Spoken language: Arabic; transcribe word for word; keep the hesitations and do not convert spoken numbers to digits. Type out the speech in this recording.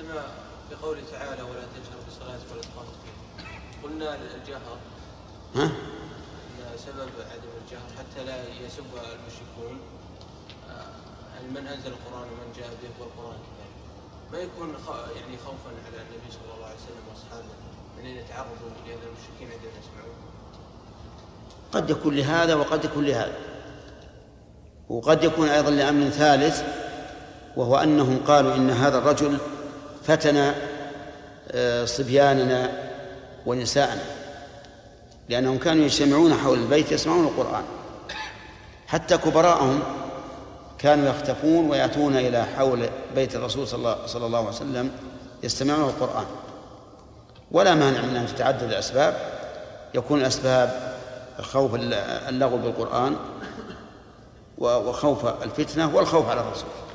شيخنا في قوله تعالى ولا تجهر بالصلاة ولا تخافت فيه، قلنا الجهر ها؟ سبب عدم الجهر حتى لا يسب المشركون من أنزل القرآن ومن جاء به والقرآن كذلك، ما يكون يعني خوفا على النبي صلى الله عليه وسلم وأصحابه من أن يتعرضوا لهذا المشركين عندما يسمعون؟ قد يكون لهذا وقد يكون لهذا، وقد يكون أيضا لأمر ثالث، وهو أنهم قالوا إن هذا الرجل فتن صبياننا ونساءنا، لأنهم كانوا يجتمعون حول البيت يسمعون القرآن، حتى كبراءهم كانوا يختفون ويأتون إلى حول بيت الرسول صلى الله عليه وسلم يستمعون القرآن. ولا مانع من أن تتعدد الأسباب، يكون الأسباب خوف اللغو بالقرآن وخوف الفتنة والخوف على الرسول.